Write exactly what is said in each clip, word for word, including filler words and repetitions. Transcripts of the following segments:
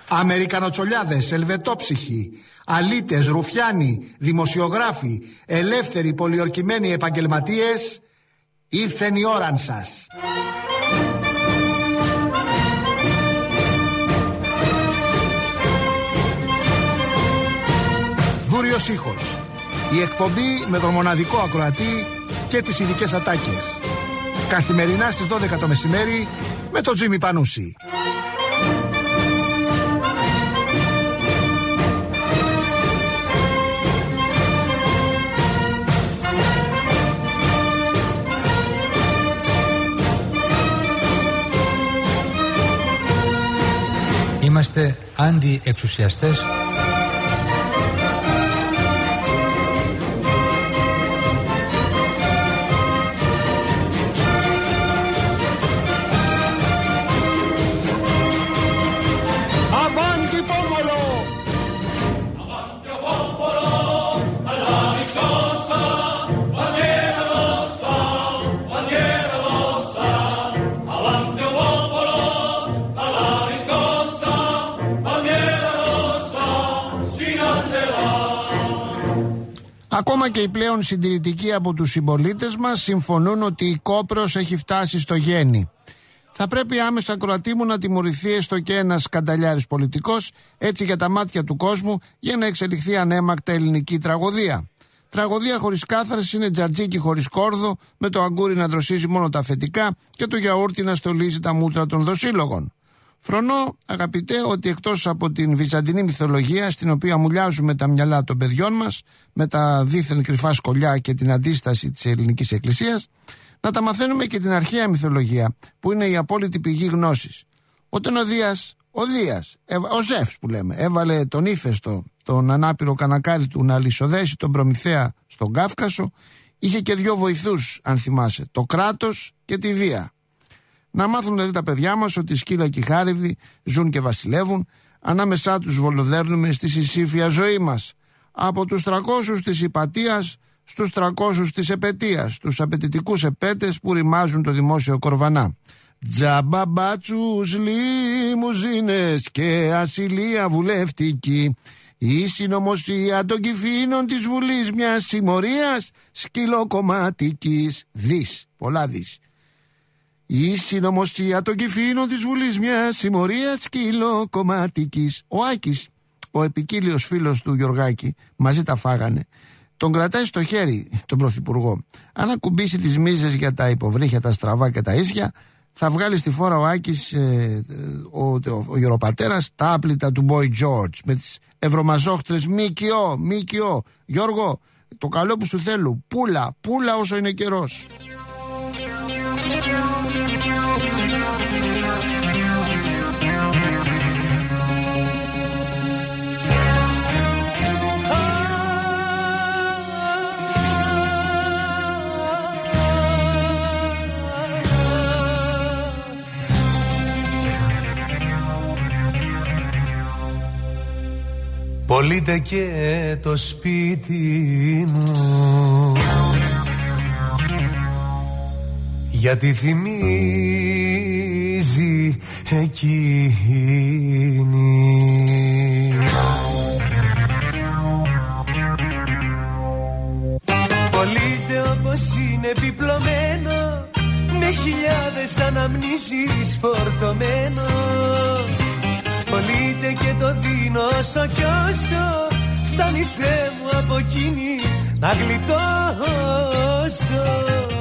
Αμερικανοτσολιάδες, ελβετόψυχοι, αλήτες, ρουφιάνοι, δημοσιογράφοι, ελεύθεροι πολιορκημένοι επαγγελματίες, ήρθεν η ώραν σας. Δούριος ήχος. Η εκπομπή με τον μοναδικό ακροατή και τις ειδικές ατάκες. Καθημερινά στις δώδεκα το μεσημέρι με τον Τζίμι Πανούση. Είμαστε αντιεξουσιαστές. Ακόμα και οι πλέον συντηρητικοί από τους συμπολίτες μας συμφωνούν ότι η κόπρος έχει φτάσει στο γέννη. Θα πρέπει άμεσα, ακροατή μου, να τιμωρηθεί έστω και ένας σκανταλιάρης πολιτικός, έτσι για τα μάτια του κόσμου, για να εξελιχθεί ανέμακτα ελληνική τραγωδία. Τραγωδία χωρίς κάθαρση είναι τζατζίκι χωρίς κόρδο, με το αγκούρι να δροσίζει μόνο τα αφεντικά και το γιαούρτι να στολίζει τα μούτρα των δοσύλλογων. Φρονώ, αγαπητέ, ότι εκτός από την βυζαντινή μυθολογία, στην οποία μουλιάζουμε τα μυαλά των παιδιών μας, με τα δίθεν κρυφά σκολιά και την αντίσταση της ελληνικής εκκλησίας, να τα μαθαίνουμε και την αρχαία μυθολογία, που είναι η απόλυτη πηγή γνώσης. Όταν ο Δίας, ο Δίας, ο Ζεύς που λέμε, έβαλε τον ύφεστο, τον ανάπηρο κανακάρι του, να λυσοδέσει τον Προμηθέα στον Κάφκασο, είχε και δυο βοηθούς, αν θυμάσαι, το κράτος και τη βία. Να μάθουν δηλαδή τα παιδιά μας ότι σκύλα και χάριβδοι ζουν και βασιλεύουν, ανάμεσά τους βολοδέρνουμε στη συσήφια ζωή μας. Από τους τρακόσιους της υπατίας στους τρακόσιους της επετίας, τους απαιτητικούς επέτες που ρημάζουν το δημόσιο κορβανά. Τζαμπαμπάτσους, λιμουζίνες και ασυλία βουλευτική. Η συνωμοσία των κυφήνων της Βουλής μιας συμμορίας σκυλοκομματικής. Δις, πολλά δις. Η συνωμοσία των κυφήνων της Βουλής μιας συμμορίας σκυλοκομματικής. Ο Άκης, ο επικύλιος φίλος του Γιωργάκη, μαζί τα φάγανε. Τον κρατάει στο χέρι τον Πρωθυπουργό. Αν ακουμπήσει τις μίζες για τα υποβρύχια, τα στραβά και τα ίσια, θα βγάλει στη φόρα ο Άκης, ε, ο, ο, ο γεροπατέρας, τα άπλυτα του Boy George με τις ευρωμαζόχτρες ΜΚΟ, ΜΚΟ. Γιώργο, το καλό που σου θέλω, πούλα, πούλα όσο είναι καιρός. Πωλείται και το σπίτι μου, γιατί θυμίζει εκείνη. Πωλείται όπως είναι επιπλωμένο, με χιλιάδες αναμνήσεις φορτωμένο. Πωλείται και το δίνω όσο κι όσο φτάνει, Θεέ μου, από εκείνη να γλιτώσω.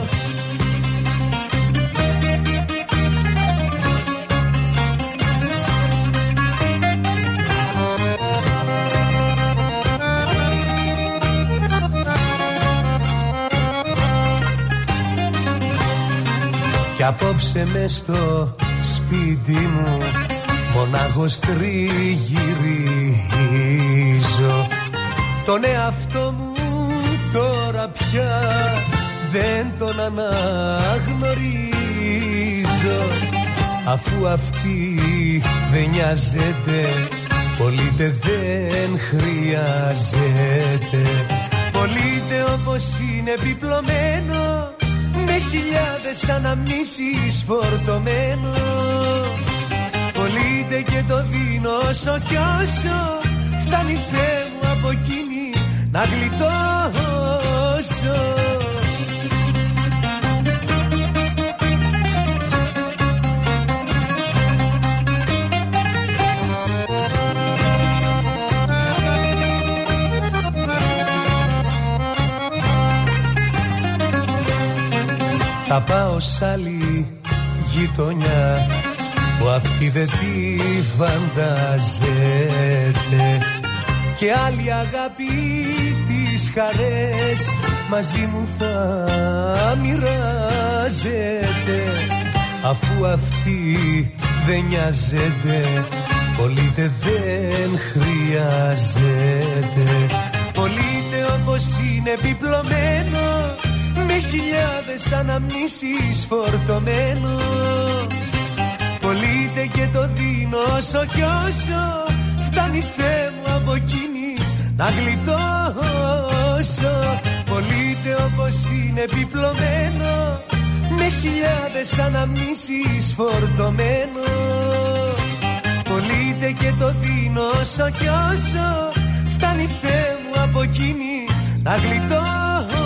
Κι απόψε μες στο σπίτι μου μονάχος τριγυρίζω. Τον εαυτό μου τώρα πια δεν τον αναγνωρίζω. Αφού αυτή δεν νοιάζεται, πωλείται δεν χρειάζεται. Πωλείται όπως είναι επιπλωμένο, με χιλιάδες αναμνήσεις φορτωμένο. Πωλείται και το δίνω όσο κι όσο φτάνει Θεέ μου από εκείνη να γλιτώσω. Θα πάω σ' άλλη γειτονιά που αυτή δεν τη φανταζέται και άλλη αγάπη τις χαρές μαζί μου θα μοιράζεται. Αφού αυτή δεν νοιάζεται, πωλείται δεν χρειάζεται. Πωλείται όπως είναι επιπλωμένο, με χιλιάδες αναμνήσεις φορτωμένο. Πωλείται και το δίνω όσο κι όσο φτάνει Θεέ μου από εκείνη να γλιτώσω. Πωλείται όπως είναι επιπλωμένο, με χιλιάδες αναμνήσεις φορτωμένο. Πωλείται και το δίνω όσο κι όσο φτάνει Θεέ μου από εκείνη να γλιτώσω.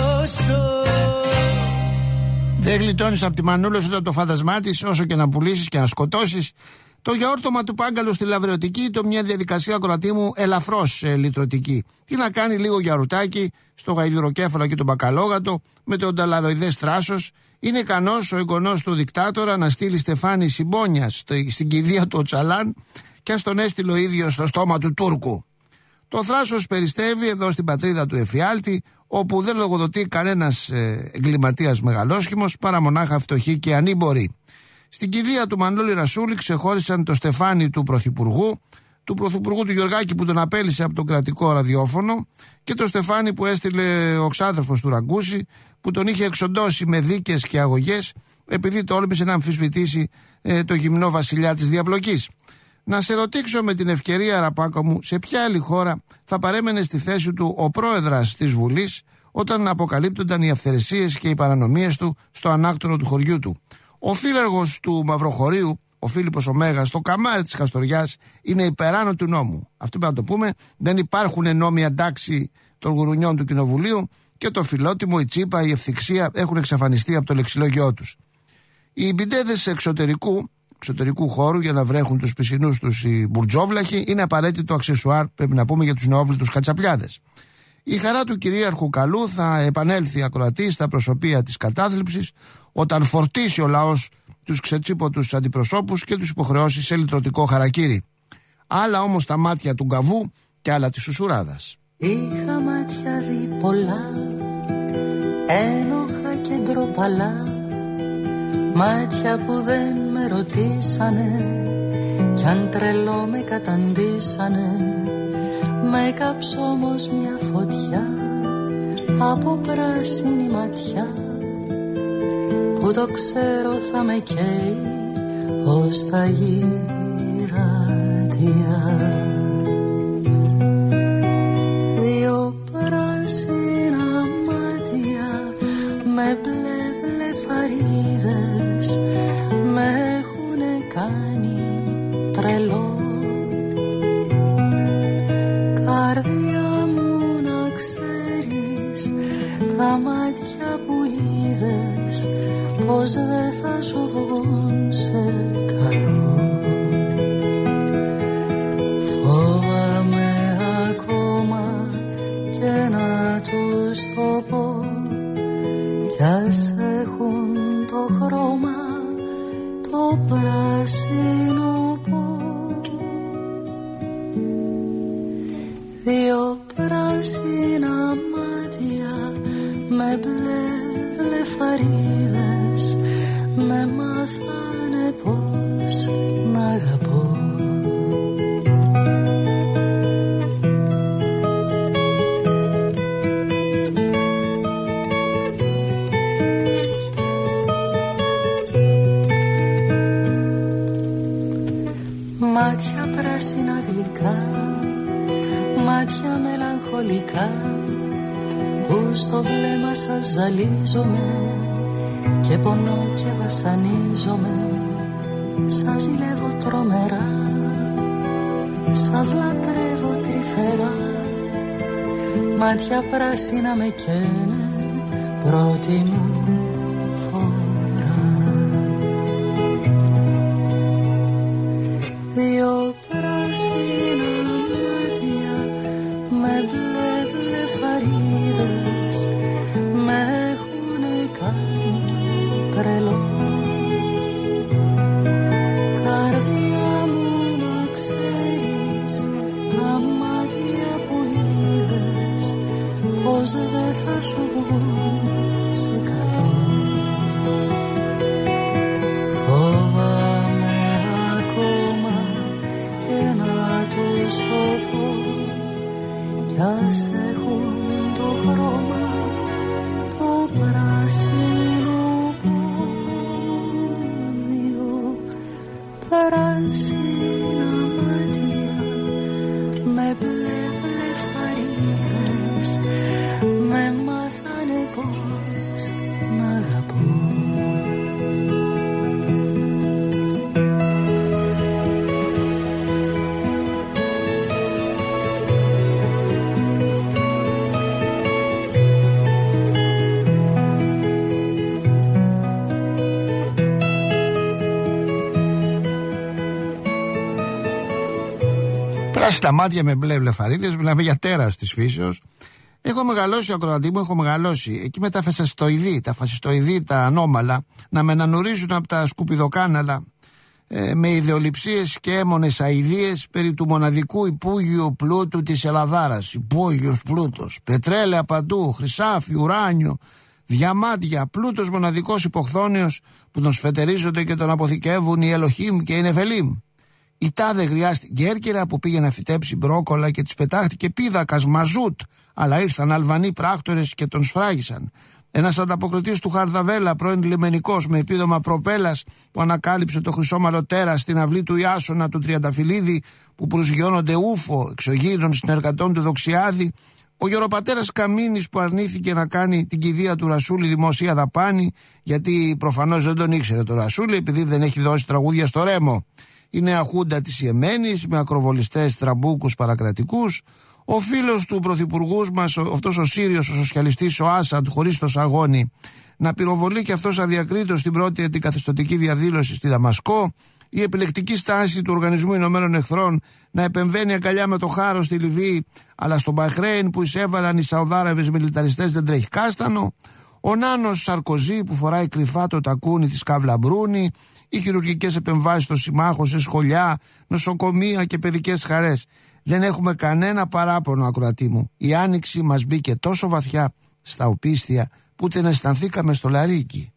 Δεν γλιτώνεις από τη μανούλα σου το φάντασμά της, όσο και να πουλήσεις και να σκοτώσεις. Το γιαούρτωμα του Πάγκαλου στη Λαβρεωτική, το μια διαδικασία, ακροατή μου, ελαφρώς ε, λυτρωτική. Τι να κάνει λίγο γιαρουτάκι στο γαϊδουροκέφαλο και τον μπακαλόγατο με τον ταλαροειδές θράσος. Είναι ικανός ο εγγονός του δικτάτορα να στείλει στεφάνι συμπόνιας στην κηδεία του Οτσαλάν και ας τον έστειλε ο ίδιος στο στόμα του Τούρκου. Το θράσος περιστεύει εδώ στην πατρίδα του εφιάλτη, όπου δεν λογοδοτεί κανένας ε, εγκληματίας μεγαλόσχημος, παρά μονάχα φτωχοί και ανήμποροι. Στην κηδεία του Μανώλη Ρασούλη ξεχώρισαν το στεφάνι του Πρωθυπουργού, του Πρωθυπουργού του Γεωργάκη που τον απέλυσε από το κρατικό ραδιόφωνο και το στεφάνι που έστειλε ο ξάδερφος του Ραγκούση, που τον είχε εξοντώσει με δίκες και αγωγές επειδή τόλμησε να αμφισβητήσει ε, το γυμνό βασιλιά της διαπλοκής. Να σε ρωτήσω με την ευκαιρία, Ραπάκο μου, σε ποια άλλη χώρα θα παρέμενε στη θέση του ο πρόεδρας της Βουλής όταν αποκαλύπτονταν οι αυθαιρεσίες και οι παρανομίες του στο ανάκτορο του χωριού του. Ο φύλαργος του Μαυροχωρίου, ο Φίλιππος ο Μέγας, το καμάρι της Χαστοριάς, είναι υπεράνω του νόμου. Αυτό πρέπει να το πούμε. Δεν υπάρχουν νόμοι αντάξει των γουρουνιών του Κοινοβουλίου και το φιλότιμο, η τσίπα, η ευθυξία έχουν εξαφανιστεί από το λεξιλόγιό τους. Οι μπιντέδες εξωτερικού. εξωτερικού χώρου για να βρέχουν τους πισινούς τους οι μπουρτζόβλαχοι είναι απαραίτητο αξεσουάρ, πρέπει να πούμε, για τους νεόβλητους κατσαπλιάδες. Η χαρά του κυρίαρχου καλού θα επανέλθει ακροατή στα προσωπία της κατάθλιψης όταν φορτίσει ο λαός τους ξετσίποτους αντιπροσώπους και τους υποχρεώσει σε λυτρωτικό χαρακίρι. Άλλα όμως τα μάτια του γκαβού και άλλα της σουσουράδας. Είχα μάτια δει πολλά, ένοχα και ντροπαλά, μάτια που δεν με ρωτήσανε κι αν τρελό με καταντήσανε. Με έκαψε όμως μια φωτιά από πράσινη ματιά που το ξέρω θα με καίει ως τα γυρατιά. Δύο πράσινα μάτια με μπλε βλεφαρίδες με έχουνε κάνει τρελό. Καρδιά μου να ξέρεις, τα μάτια που είδες πως δεν θα σου βγουν σε καλό. Φοβάμαι ακόμα και να τους το πω κι ας έχουν το χρώμα το πράσινο πω. Δύο πράσινα μάτια με μπλε βλεφαρίδες με μάθανε πως να αγαπώ. Μάτια πράσινα γλυκά, μάτια μελαγχολικά που στο βλέμμα σας ζαλίζομαι και πονώ και βασανίζομαι. Σας ζηλεύω τρομερά, σας λατρεύω τρυφερά. Μάτια πράσινα με καίνε πρώτη μου φορά. Δύο πράσινα μάτια με μπλε βλεφαρίδες με έχουνε κάνει τρελό. Καρδιά μου να ξέρεις, τα μάτια που είδες πως δεν θα σου βγουν σε καλό. Φοβάμαι ακόμα και να τους το πω, κι ας έχουν το χρώμα το πράσινο πόδιο. Πράσινα μάτια με μπλε βλεφαρίδες με μάθανε πως να αγαπώ. Πράσινα μάτια με μπλε βλεφαρίδες, μιλάμε για τέρας της φύσεως. Έχω μεγαλώσει, ακροατή μου, έχω μεγαλώσει εκεί με τα φασιστοειδή, τα φασιστοειδή, τα ανώμαλα, να με ανανουρίζουν από τα σκουπιδοκάναλα, ε, με ιδεολειψίες και έμονες αηδίες περί του μοναδικού υπόγειου πλούτου της Ελλαδάρας. Υπόγειος πλούτος, πετρέλαια παντού, χρυσάφι, ουράνιο, διαμάντια, πλούτος μοναδικός υποχθόνιος που τον σφετερίζονται και τον αποθηκεύουν οι Ελοχήμ και οι Νεφελήμ. Η τάδε γριάστηκε Κέρκυρα που πήγε να φυτέψει μπρόκολα και της πετάχτηκε πίδακας μαζούτ, αλλά ήρθαν Αλβανοί πράκτορες και τον σφράγισαν. Ένας ανταποκριτής του Χαρδαβέλα, πρώην λιμενικός με επίδομα προπέλας, που ανακάλυψε το χρυσόμαλο τέρα στην αυλή του Ιάσονα του Τριανταφυλλίδη, που προσγειώνονται ούφο εξωγήινων συνεργατών του Δοξιάδη. Ο γεροπατέρας Καμίνης που αρνήθηκε να κάνει την κηδεία του Ρασούλη δημοσία δαπάνη, γιατί προφανώς δεν τον ήξερε το Ρασούλη, επειδή δεν έχει δώσει τραγούδια στο Ρέμο. Η νέα χούντα της Ιεμένης με ακροβολιστές, τραμπούκους, παρακρατικούς. Ο φίλος του πρωθυπουργού μας, αυτός ο Σύριος, ο σοσιαλιστής, ο Άσαντ, χωρίς το σαγόνι, να πυροβολεί και αυτός αδιακρίτως την πρώτη αντικαθεστωτική διαδήλωση στη Δαμασκό. Η επιλεκτική στάση του Οργανισμού Ηνωμένων Εχθρών να επεμβαίνει αγκαλιά με το χάρο στη Λιβύη, αλλά στο Μπαχρέιν που εισέβαλαν οι Σαουδάραβες μιλιταριστές δεν τρέχει κάστανο. Ο νάνος Σαρκοζή που φοράει κρυφά το τακούνι της Καύλα Μπρούνη. Οι χειρουργικές επεμβάσεις στο Συμμάχο σε σχολιά, νοσοκομεία και παιδικές χαρές. Δεν έχουμε κανένα παράπονο, ακροατή μου. Η άνοιξη μας μπήκε τόσο βαθιά στα οπίστια που ούτε να αισθανθήκαμε στο λαρίκι.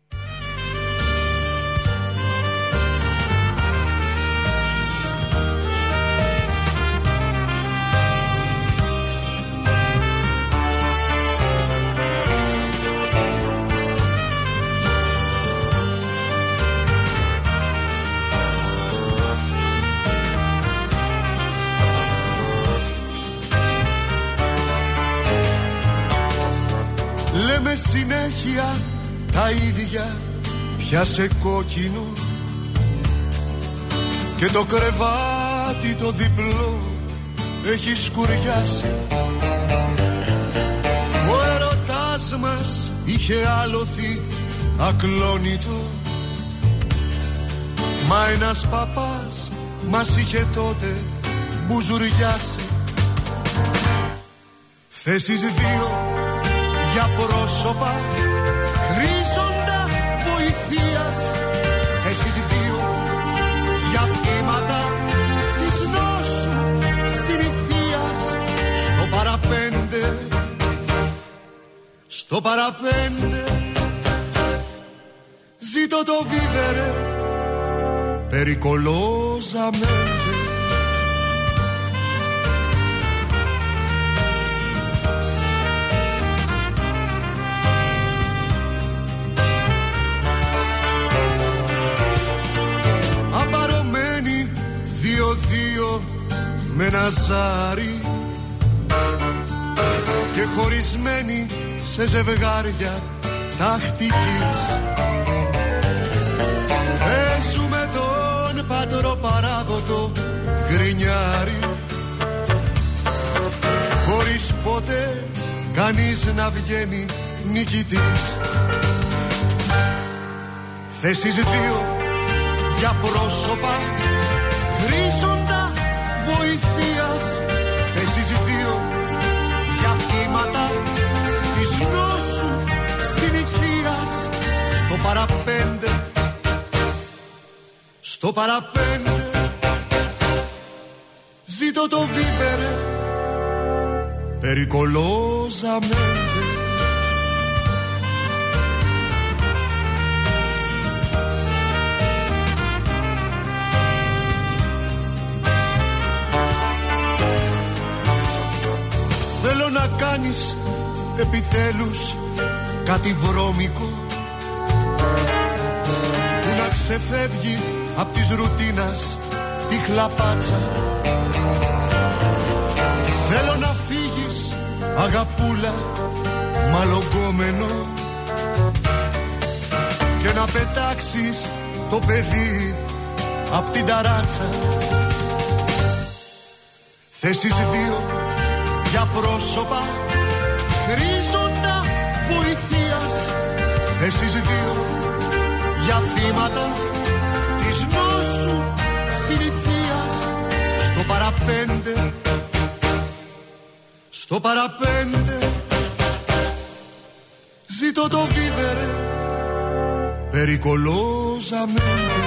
Λέμε συνέχεια τα ίδια, πιάσε κόκκινο και το κρεβάτι το διπλό έχει σκουριάσει. Ο έρωτάς μας είχε άλοθη ακλόνητο, μα ένας παπάς μας είχε τότε μπουζουριάσει. Θέσεις δύο για πρόσωπα χρήζοντα βοηθείας, θέσεις δύο για θύματα της νόσου συνηθείας. Στο παραπέντε, στο παραπέντε ζήτω το βίβερε περιcolosamente. Δύο με ένα ζάρι και χωρισμένοι σε ζευγάρια τακτικής. Παίζουμε τον πατρό παράδοση κανείς να βγαίνει νικητής. Θέσεις δύο για πρόσωπα χρήζοντα βοηθείας. Θέσεις δύο για θύματα της νόσου συνηθείας. Στο παραπέντε, στο παραπέντε ζήτω το βίβερε περιcolosamente. Θέλω να κάνεις επιτέλους κάτι βρώμικο που να ξεφεύγει απ' της ρουτίνας τη χλαπάτσα. Θέλω να φύγεις αγαπούλα μαλογκόμενο και να πετάξεις το παιδί απ' την ταράτσα. Θέσεις δύο για πρόσωπα χρήζοντα βοηθείας. Θέσεις δύο για θύματα της νόσου συνηθείας. Στο παραπέντε, στο παραπέντε ζήτω το βίβερε περιcolosamente.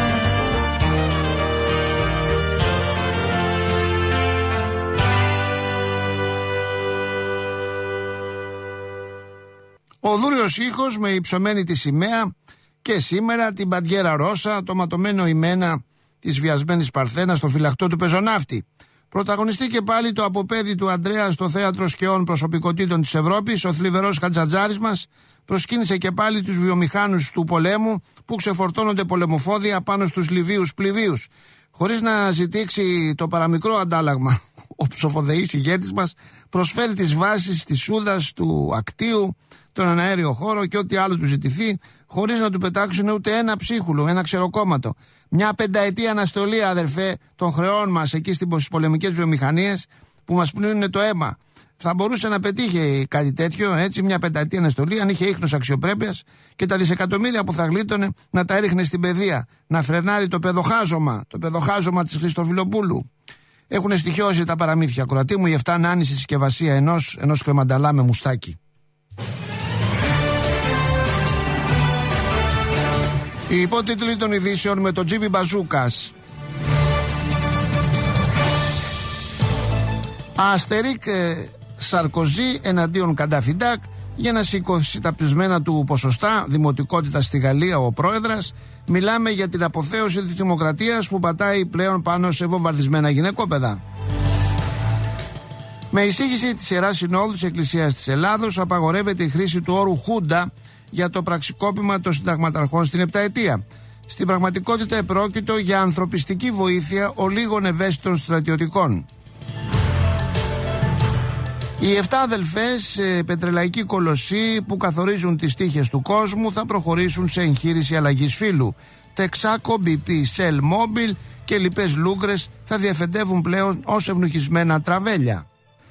Ο δούριος ήχος με υψωμένη τη σημαία και σήμερα την μπαντιέρα ρώσα, το ματωμένο ημένα της βιασμένης Παρθένας στο φυλακτό του πεζοναύτη. Πρωταγωνιστεί και πάλι το αποπέδι του Αντρέα στο θέατρο σκαιών προσωπικότητων της Ευρώπης. Ο θλιβερός Χατζατζάρης μας προσκύνησε και πάλι τους βιομηχάνους του πολέμου που ξεφορτώνονται πολεμοφόδια πάνω στους Λιβύους πληβίους. Χωρίς να ζητήσει το παραμικρό αντάλλαγμα, ο ψοφοδεής ηγέτης μας προσφέρει τις βάσεις της Σούδας, του Ακτίου, τον αέριο χώρο και ό,τι άλλο του ζητηθεί, χωρίς να του πετάξουν ούτε ένα ψίχουλο, ένα ξεροκόμματο. Μια πενταετή αναστολή, αδερφέ, των χρεών μας εκεί στις πολεμικές βιομηχανίες που μας πνίγουν το αίμα. Θα μπορούσε να πετύχει κάτι τέτοιο, έτσι, μια πενταετή αναστολή, αν είχε ίχνος αξιοπρέπειας και τα δισεκατομμύρια που θα γλίτωνε να τα έριχνε στην παιδεία, να φρενάρει το παιδοχάζωμα, το παιδοχάζωμα της Χριστοφιλοπούλου. Έχουν στοιχειώσει τα παραμύθια, Κροατή μου, η εφτά άνηση συσκευασία ενός, ενός κρεμανταλά με μουστάκι. Οι υπότιτλοι των ειδήσεων με τον Τζίμι Μπαζούκας. Αστερίκ Σαρκοζή εναντίον Καντάφιντάκ για να σηκώσει τα πεισμένα του ποσοστά δημοτικότητα στη Γαλλία ο πρόεδρας. Μιλάμε για την αποθέωση της δημοκρατίας που πατάει πλέον πάνω σε βομβαρδισμένα γυναικόπαιδα. Με εισήγηση της Ιεράς Συνόδου της Εκκλησίας της Ελλάδος απαγορεύεται η χρήση του όρου Χούντα για το πραξικόπημα των συνταγματαρχών στην επταετία. Στην πραγματικότητα επρόκειτο για ανθρωπιστική βοήθεια ολίγων ευαίσθητων στρατιωτικών. Οι εφτά αδελφές ε, πετρελαϊκοί κολοσσοί που καθορίζουν τις τύχες του κόσμου θα προχωρήσουν σε εγχείρηση αλλαγής φύλου. Texaco, μπι πι, Shell, Mobil και λοιπές λούγκρες θα διαφεντεύουν πλέον ως ευνουχισμένα τραβέλια.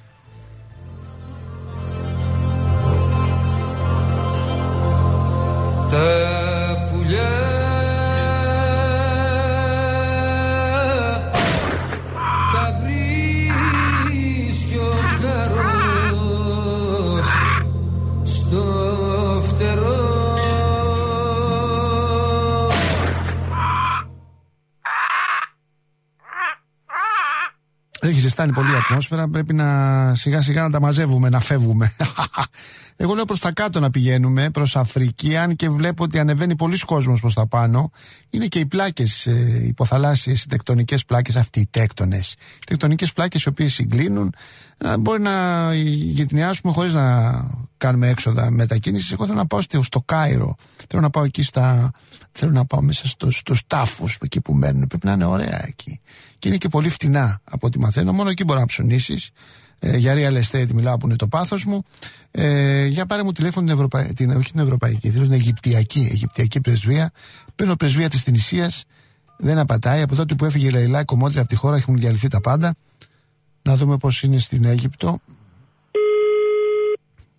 Τα πουλιά τα βρίσκει ο χαρός στο φτερό. Έχει ζεστάνει πολύ η ατμόσφαιρα, πρέπει να σιγά σιγά να τα μαζεύουμε, να φεύγουμε. Εγώ λέω προς τα κάτω να πηγαίνουμε, προς Αφρική, αν και βλέπω ότι ανεβαίνει πολλοί κόσμος προς τα πάνω. Είναι και οι πλάκες, ε, υποθαλάσσιες, οι τεκτονικές πλάκες, αυτοί οι τέκτονες. Οι τεκτονικές πλάκες οι οποίες συγκλίνουν, ε, μπορεί να γυτνιάσουμε χωρίς να κάνουμε έξοδα μετακίνησης. Εγώ θέλω να πάω στο, στο Κάιρο, θέλω να πάω εκεί στα, θέλω να πάω μέσα στο, στους τάφους εκεί που μένουν. Πρέπει να είναι ωραία εκεί. Και είναι και πολύ φτηνά από ό,τι μαθαίνω, μόνο εκεί μπορεί να ψωνίσεις. Ε, για real estate μιλάω που είναι το πάθος μου. Ε, για πάρε μου τηλέφωνο την Ευρωπαϊκή, την, όχι την Ευρωπαϊκή, θέλω την Αιγυπτιακή, Αιγυπτιακή πρεσβεία. Παίρνω πρεσβεία της Τινησίας, δεν απατάει. Από τότε που έφυγε η Λαϊλά η κομμότρια από τη χώρα έχουν διαλυθεί τα πάντα. Να δούμε πώς είναι στην Αίγυπτο.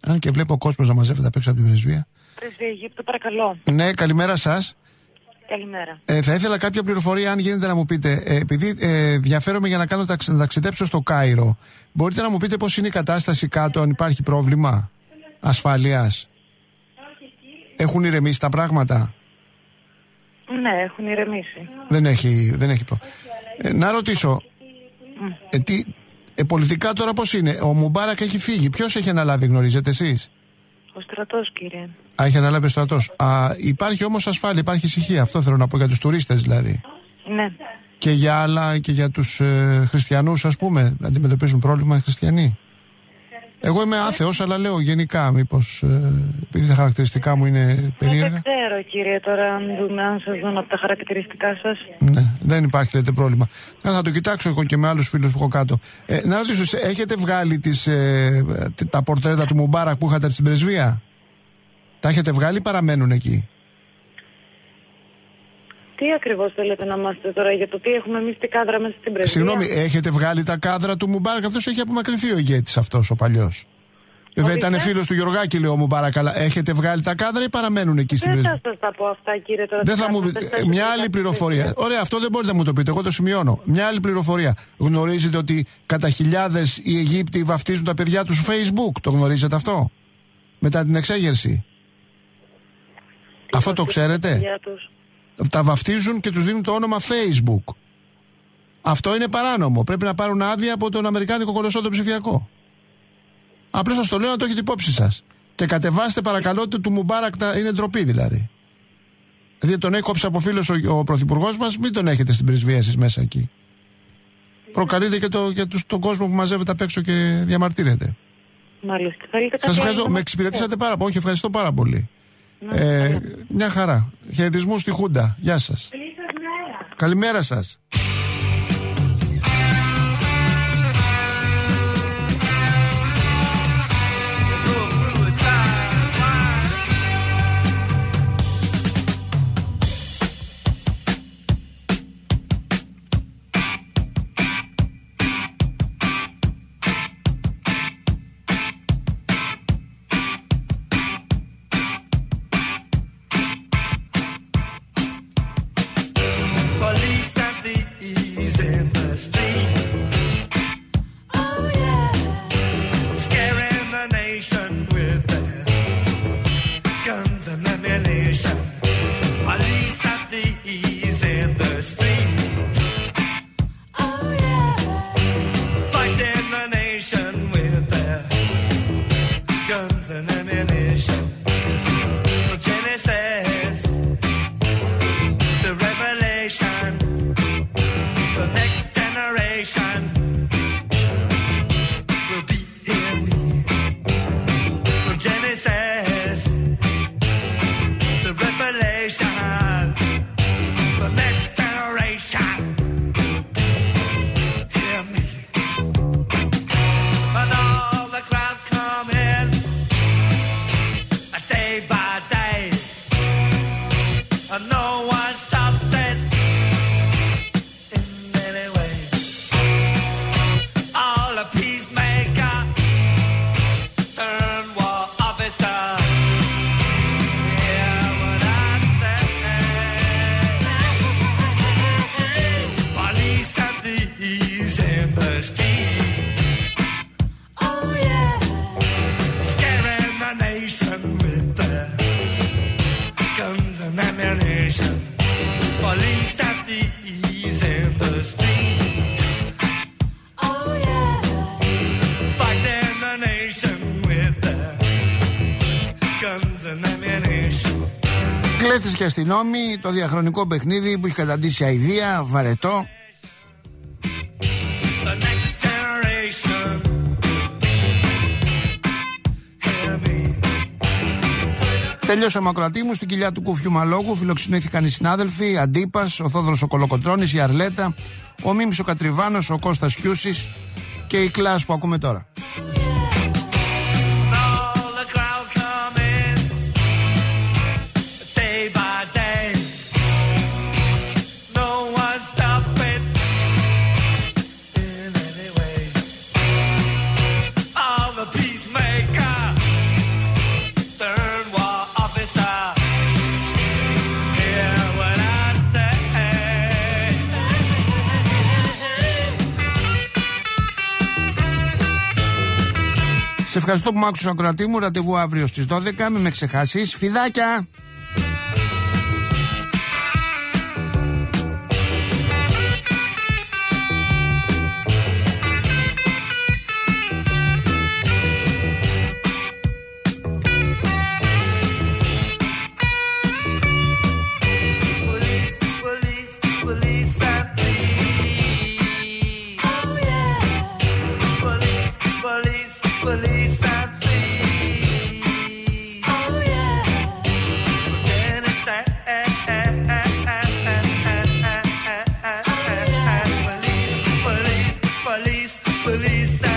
Αν και βλέπω ο κόσμος να μαζεύεται απ' έξω από την πρεσβεία. Πρεσβεία Αιγύπτου, παρακαλώ. Ναι, καλημέρα σας. Καλημέρα. Ε, θα ήθελα κάποια πληροφορία, αν γίνεται, να μου πείτε. Ε, επειδή ε, διαφέρομαι για να, κάνω, να ταξιδέψω στο Κάιρο, μπορείτε να μου πείτε πώς είναι η κατάσταση κάτω, αν υπάρχει πρόβλημα ασφαλείας? Έχουν ηρεμήσει τα πράγματα? Ναι, έχουν ηρεμήσει. Δεν έχει, δεν έχει πρόβλημα. Ε, να ρωτήσω, mm. ε, τι, ε, πολιτικά τώρα πώς είναι? Ο Μουμπάρακ έχει φύγει. Ποιος έχει αναλάβει, γνωρίζετε εσείς? Ο στρατός, κύριε. Α, έχει αναλάβει ο στρατός. Α, υπάρχει όμως ασφάλεια, υπάρχει ησυχία. Αυτό θέλω να πω για τους τουρίστες δηλαδή. Ναι. Και για άλλα, και για τους ε, χριστιανούς, ας πούμε, αντιμετωπίζουν πρόβλημα οι χριστιανοί? Εγώ είμαι άθεος, αλλά λέω γενικά, μήπως ε, επειδή τα χαρακτηριστικά μου είναι περίεργα. Δεν ξέρω, κύριε, τώρα αν δούμε, αν σας δουν από τα χαρακτηριστικά σας. Ναι, δεν υπάρχει, λέτε, πρόβλημα. Να, θα το κοιτάξω εγώ και με άλλους φίλους που έχω κάτω. Ε, να ρωτήσω, έχετε βγάλει τις, ε, τα πορτρέτα του Μουμπάρακ που είχατε στην πρεσβεία? Τα έχετε βγάλει ή παραμένουν εκεί? Τι ακριβώς θέλετε να μάθετε τώρα για το τι έχουμε εμείς την κάδρα μέσα στην πρεσβεία? Συγγνώμη, έχετε βγάλει τα κάδρα του Μουμπάρακ? Αυτός έχει απομακρυνθεί ο ηγέτης αυτός ο παλιός. Βέβαια ήταν φίλος του Γιωργάκη, λέει ο Μουμπάρακ, αλλά έχετε βγάλει τα κάδρα ή παραμένουν εκεί στην πρεσβεία? Δεν θα σας τα πω αυτά, κύριε, τώρα. Δεν θα μου πείτε. Μια άλλη πληροφορία. Ωραία, αυτό δεν μπορείτε να μου το πείτε, εγώ το σημειώνω. Μια άλλη πληροφορία. Γνωρίζετε ότι κατά χιλιάδες οι Αιγύπτιοι βαφτίζουν τα παιδιά τους Facebook? Το γνωρίζετε αυτό? Μετά την εξέγερση. Αυτό το ξέρετε? Τα βαφτίζουν και τους δίνουν το όνομα Facebook. Αυτό είναι παράνομο. Πρέπει να πάρουν άδεια από τον Αμερικάνικο κολοσσό το ψηφιακό. Απλώς σας το λέω να το έχετε υπόψη σας. Και κατεβάστε παρακαλώ του Μουμπάρακ, είναι ντροπή δηλαδή. Δηλαδή τον έκοψε από φίλος ο, ο πρωθυπουργός μας, μην τον έχετε στην πρεσβεία εσείς μέσα εκεί. Προκαλείτε και, το, και τους, τον κόσμο που μαζεύεται απ' έξω και διαμαρτύρεται. Μάλιστα. Σας ευχαριστώ. Με εξυπηρετήσατε πάρα πολύ. Όχι, ευχαριστώ πάρα πολύ. Ε, μια χαρά. Χαιρετισμού στη Χούντα. Γεια σας. Καλημέρα σας. Κλέφτες και αστυνόμοι, το διαχρονικό παιχνίδι που έχει καταντήσει αηδία, βαρετό. Τελειώσαμε ακροατή μου, στην κοιλιά του Κουφιού Μαλόγου φιλοξενήθηκαν οι συνάδελφοι Αντίπας, ο Θόδωρος ο Κολοκοτρώνης, η Αρλέτα, ο Μίμης ο Κατριβάνος, ο Κώστας Κιούσης και η Κλάς που ακούμε τώρα. Σε ευχαριστώ που μ' άκουσες, ακροατή μου. Ραντεβού αύριο στις δώδεκα. Μην με ξεχάσεις. Φιδάκια! Police